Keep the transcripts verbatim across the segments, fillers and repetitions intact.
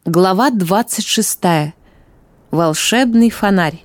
Глава двадцать шестая. Волшебный фонарь.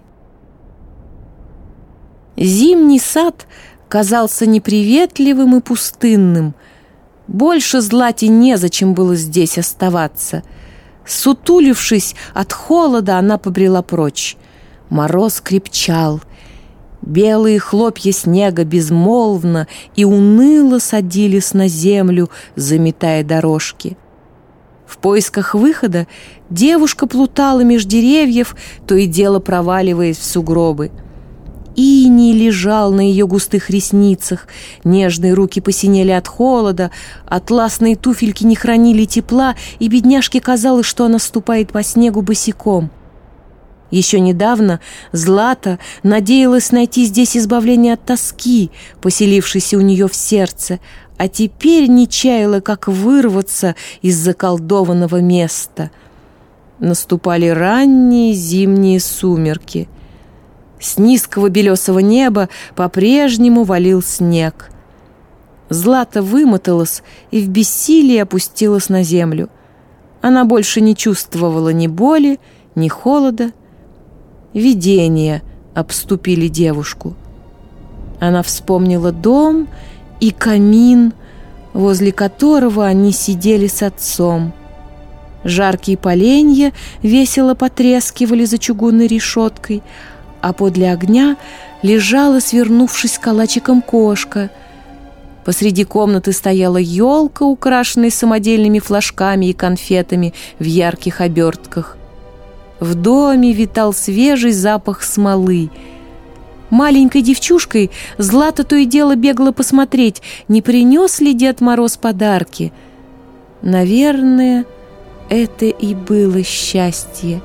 Зимний сад казался неприветливым и пустынным. Больше Злате незачем было здесь оставаться. Сутулившись от холода, она побрела прочь. Мороз крепчал. Белые хлопья снега безмолвно и уныло садились на землю, заметая дорожки. В поисках выхода девушка плутала меж деревьев, то и дело проваливаясь в сугробы. Иней лежал на ее густых ресницах, нежные руки посинели от холода, атласные туфельки не хранили тепла, и бедняжке казалось, что она ступает по снегу босиком. Еще недавно Злата надеялась найти здесь избавление от тоски, поселившейся у нее в сердце, а теперь не чаяла, как вырваться из заколдованного места. Наступали ранние зимние сумерки. С низкого белесого неба по-прежнему валил снег. Злата вымоталась и в бессилии опустилась на землю. Она больше не чувствовала ни боли, ни холода. Видения обступили девушку. Она вспомнила дом и камин, возле которого они сидели с отцом. Жаркие поленья весело потрескивали за чугунной решеткой, а подле огня лежала, свернувшись калачиком, кошка. Посреди комнаты стояла елка, украшенная самодельными флажками и конфетами в ярких обертках. В доме витал свежий запах смолы. Маленькой девчушкой Злата то и дело бегала посмотреть, не принес ли Дед Мороз подарки. Наверное, это и было счастье.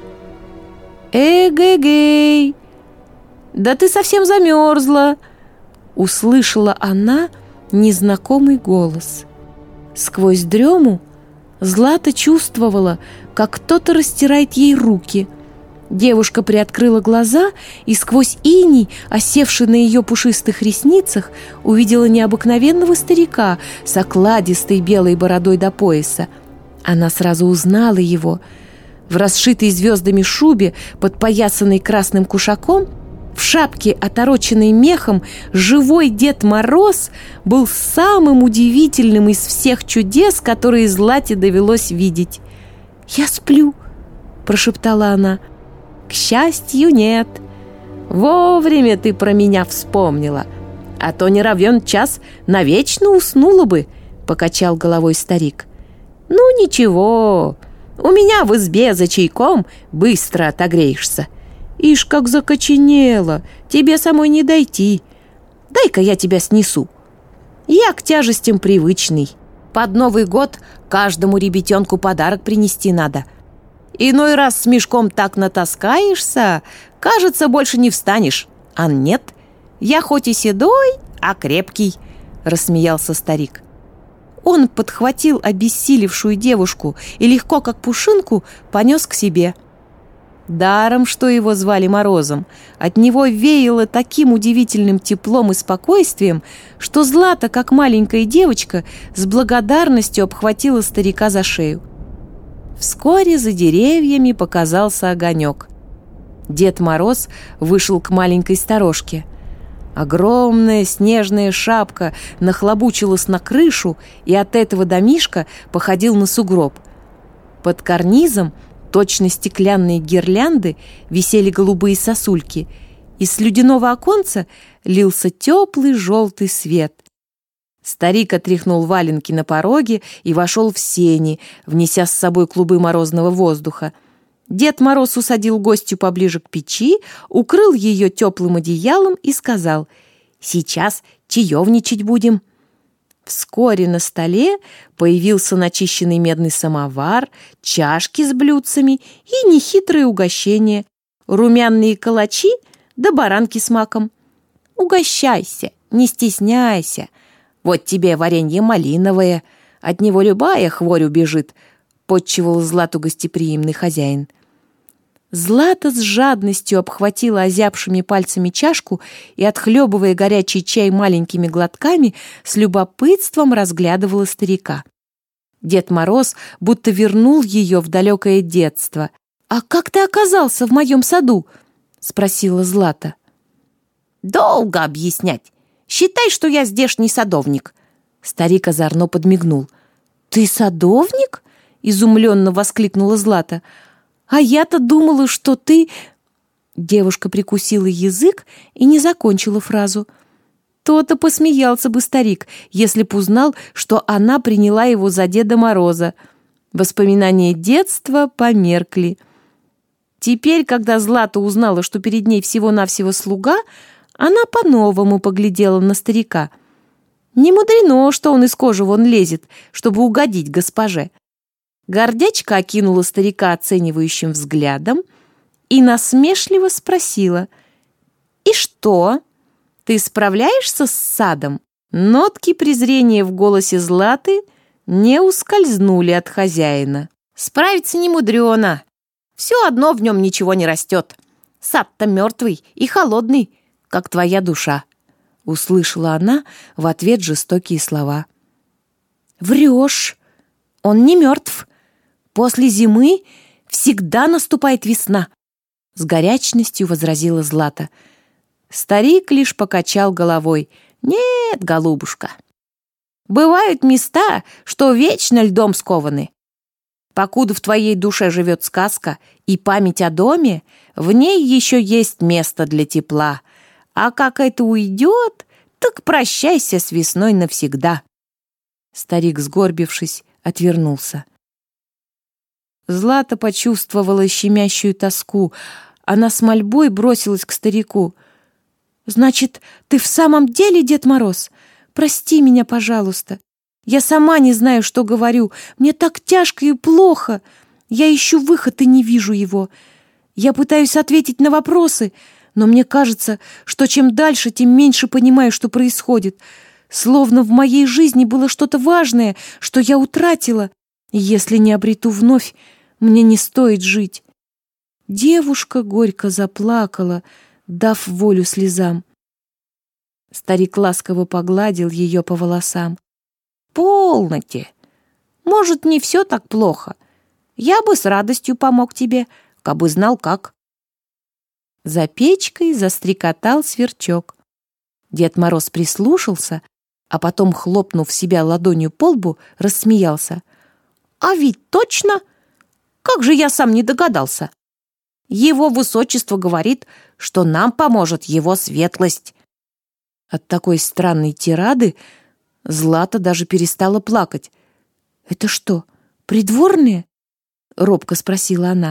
«Эгегей! Да ты совсем замерзла!» Услышала она незнакомый голос. Сквозь дрему Злата чувствовала, как кто-то растирает ей руки. Девушка приоткрыла глаза и сквозь иней, осевший на ее пушистых ресницах, увидела необыкновенного старика с окладистой белой бородой до пояса. Она сразу узнала его. В расшитой звездами шубе, подпоясанной красным кушаком, в шапке, отороченной мехом, живой Дед Мороз был самым удивительным из всех чудес, которые Злате довелось видеть. «Я сплю», — прошептала она. «К счастью, нет. Вовремя ты про меня вспомнила, а то не равен час навечно уснула бы», — покачал головой старик. «Ну ничего, у меня в избе за чайком быстро отогреешься. Ишь, как закоченела, тебе самой не дойти. Дай-ка я тебя снесу. Я к тяжестям привычный. Под Новый год каждому ребятенку подарок принести надо. Иной раз с мешком так натаскаешься, кажется, больше не встанешь. А нет, я хоть и седой, а крепкий», — рассмеялся старик. Он подхватил обессилевшую девушку и легко, как пушинку, понес к себе. Даром, что его звали Морозом, от него веяло таким удивительным теплом и спокойствием, что Злата, как маленькая девочка, с благодарностью обхватила старика за шею. Вскоре за деревьями показался огонек. Дед Мороз вышел к маленькой сторожке. Огромная снежная шапка нахлобучилась на крышу, и от этого домишка походил на сугроб. Под карнизом, точно стеклянные гирлянды, висели голубые сосульки. Из слюдяного оконца лился теплый желтый свет. Старик отряхнул валенки на пороге и вошел в сени, внеся с собой клубы морозного воздуха. Дед Мороз усадил гостью поближе к печи, укрыл ее теплым одеялом и сказал: «Сейчас чаевничать будем». Вскоре на столе появился начищенный медный самовар, чашки с блюдцами и нехитрые угощения, румяные калачи да баранки с маком. «Угощайся, не стесняйся. Вот тебе варенье малиновое, от него любая хворь убежит», — подчивал Злату гостеприимный хозяин. Злата с жадностью обхватила озябшими пальцами чашку и, отхлебывая горячий чай маленькими глотками, с любопытством разглядывала старика. Дед Мороз будто вернул ее в далекое детство. «А как ты оказался в моем саду?» — спросила Злата. «Долго объяснять. Считай, что я здешний садовник». Старик озорно подмигнул. «Ты садовник?» — изумленно воскликнула Злата. «А я-то думала, что ты...» Девушка прикусила язык и не закончила фразу. То-то посмеялся бы старик, если б узнал, что она приняла его за Деда Мороза. Воспоминания детства померкли. Теперь, когда Злата узнала, что перед ней всего-навсего слуга, она по-новому поглядела на старика. Не мудрено, что он из кожи вон лезет, чтобы угодить госпоже. Гордячка окинула старика оценивающим взглядом и насмешливо спросила: «И что? Ты справляешься с садом?» Нотки презрения в голосе Златы не ускользнули от хозяина. «Справиться не мудрено. Все одно в нем ничего не растет. Сад-то мертвый и холодный, как твоя душа», — услышала она в ответ жестокие слова. «Врешь. Он не мертв. После зимы всегда наступает весна», — с горячностью возразила Злата. Старик лишь покачал головой. «Нет, голубушка, бывают места, что вечно льдом скованы. Покуда в твоей душе живет сказка и память о доме, в ней еще есть место для тепла. А как это уйдет, так прощайся с весной навсегда». Старик, сгорбившись, отвернулся. Злата почувствовала щемящую тоску. Она с мольбой бросилась к старику. «Значит, ты в самом деле Дед Мороз? Прости меня, пожалуйста. Я сама не знаю, что говорю. Мне так тяжко и плохо. Я ищу выход и не вижу его. Я пытаюсь ответить на вопросы, но мне кажется, что чем дальше, тем меньше понимаю, что происходит. Словно в моей жизни было что-то важное, что я утратила. И если не обрету вновь, мне не стоит жить». Девушка горько заплакала, дав волю слезам. Старик ласково погладил ее по волосам. «Полноте. Может, не все так плохо. Я бы с радостью помог тебе, кабы знал как». За печкой застрекотал сверчок. Дед Мороз прислушался, а потом, хлопнув себя ладонью по лбу, рассмеялся. «А ведь точно! Как же я сам не догадался! Его высочество говорит, что нам поможет его светлость». От такой странной тирады Злата даже перестала плакать. «Это что, придворные?» — робко спросила она.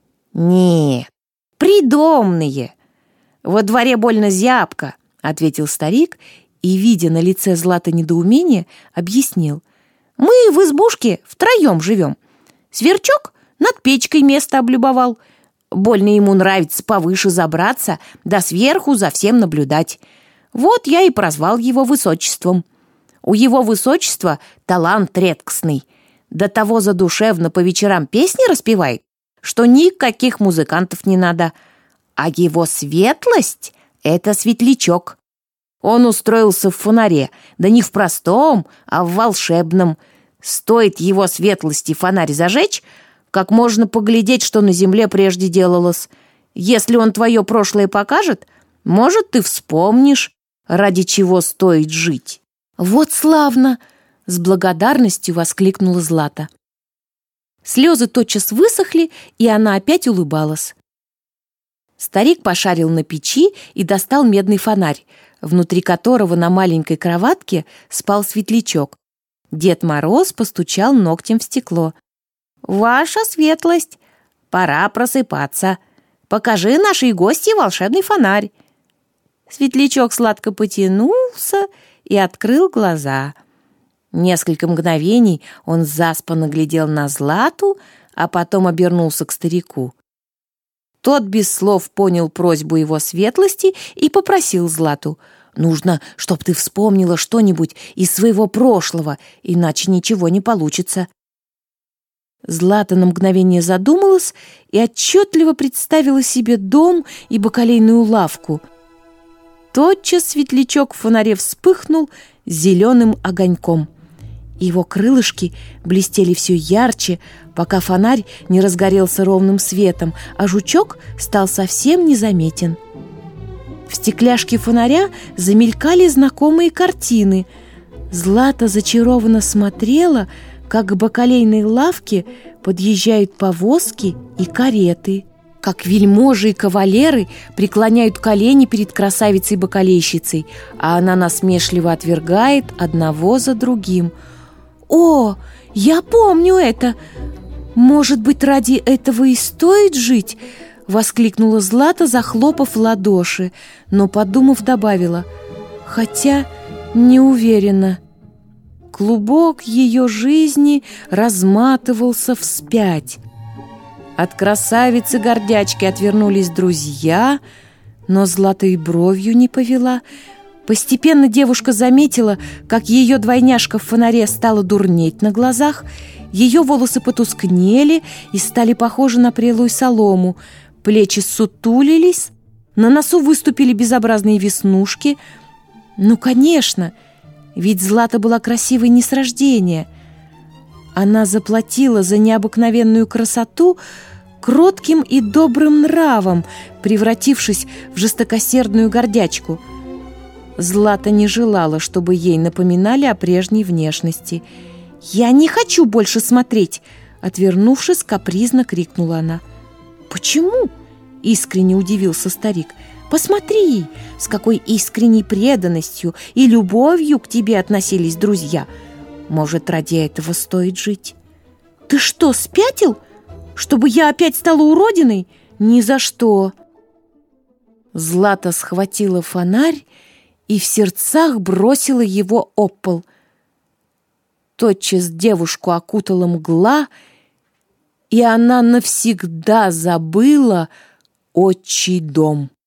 «Нет, придомные. Во дворе больно зябко», — ответил старик и, видя на лице Златы недоумение, объяснил. «Мы в избушке втроем живем. Сверчок над печкой место облюбовал. Больно ему нравится повыше забраться, да сверху за всем наблюдать. Вот я и прозвал его высочеством. У его высочества талант редкостный. До того задушевно по вечерам песни распевает, что никаких музыкантов не надо. А его светлость — это светлячок. Он устроился в фонаре, да не в простом, а в волшебном. Стоит его светлости фонарь зажечь, как можно поглядеть, что на земле прежде делалось. Если он твое прошлое покажет, может, ты вспомнишь, ради чего стоит жить». «Вот славно!» — с благодарностью воскликнула Злата. Слезы тотчас высохли, и она опять улыбалась. Старик пошарил на печи и достал медный фонарь, внутри которого на маленькой кроватке спал светлячок. Дед Мороз постучал ногтем в стекло. «Ваша светлость, пора просыпаться. Покажи нашей гости волшебный фонарь». Светлячок сладко потянулся и открыл глаза. Несколько мгновений он заспанно глядел на Злату, а потом обернулся к старику. Тот без слов понял просьбу его светлости и попросил Злату: «Нужно, чтоб ты вспомнила что-нибудь из своего прошлого, иначе ничего не получится». Злата на мгновение задумалась и отчетливо представила себе дом и бакалейную лавку. Тотчас светлячок в фонаре вспыхнул зеленым огоньком. Его крылышки блестели все ярче, пока фонарь не разгорелся ровным светом, а жучок стал совсем незаметен. В стекляшке фонаря замелькали знакомые картины. Злата зачарованно смотрела, как к бакалейной лавке подъезжают повозки и кареты, как вельможи и кавалеры преклоняют колени перед красавицей-бакалейщицей, а она насмешливо отвергает одного за другим. «О, я помню это! Может быть, ради этого и стоит жить?» — воскликнула Злата, захлопав в ладоши, но, подумав, добавила: «Хотя не уверена». Клубок ее жизни разматывался вспять. От красавицы-гордячки отвернулись друзья, но Злата и бровью не повела. Постепенно девушка заметила, как ее двойняшка в фонаре стала дурнеть на глазах, ее волосы потускнели и стали похожи на прелую солому, плечи сутулились, на носу выступили безобразные веснушки. Ну, конечно, ведь Злата была красивой не с рождения. Она заплатила за необыкновенную красоту кротким и добрым нравом, превратившись в жестокосердную гордячку. Злата не желала, чтобы ей напоминали о прежней внешности. «Я не хочу больше смотреть!» Отвернувшись, капризно крикнула она. «Почему?» — искренне удивился старик. «Посмотри, с какой искренней преданностью и любовью к тебе относились друзья. Может, ради этого стоит жить?» «Ты что, спятил? Чтобы я опять стала уродиной? Ни за что!» Злата схватила фонарь и в сердцах бросила его об пол. Тотчас девушку окутала мгла, и она навсегда забыла отчий дом.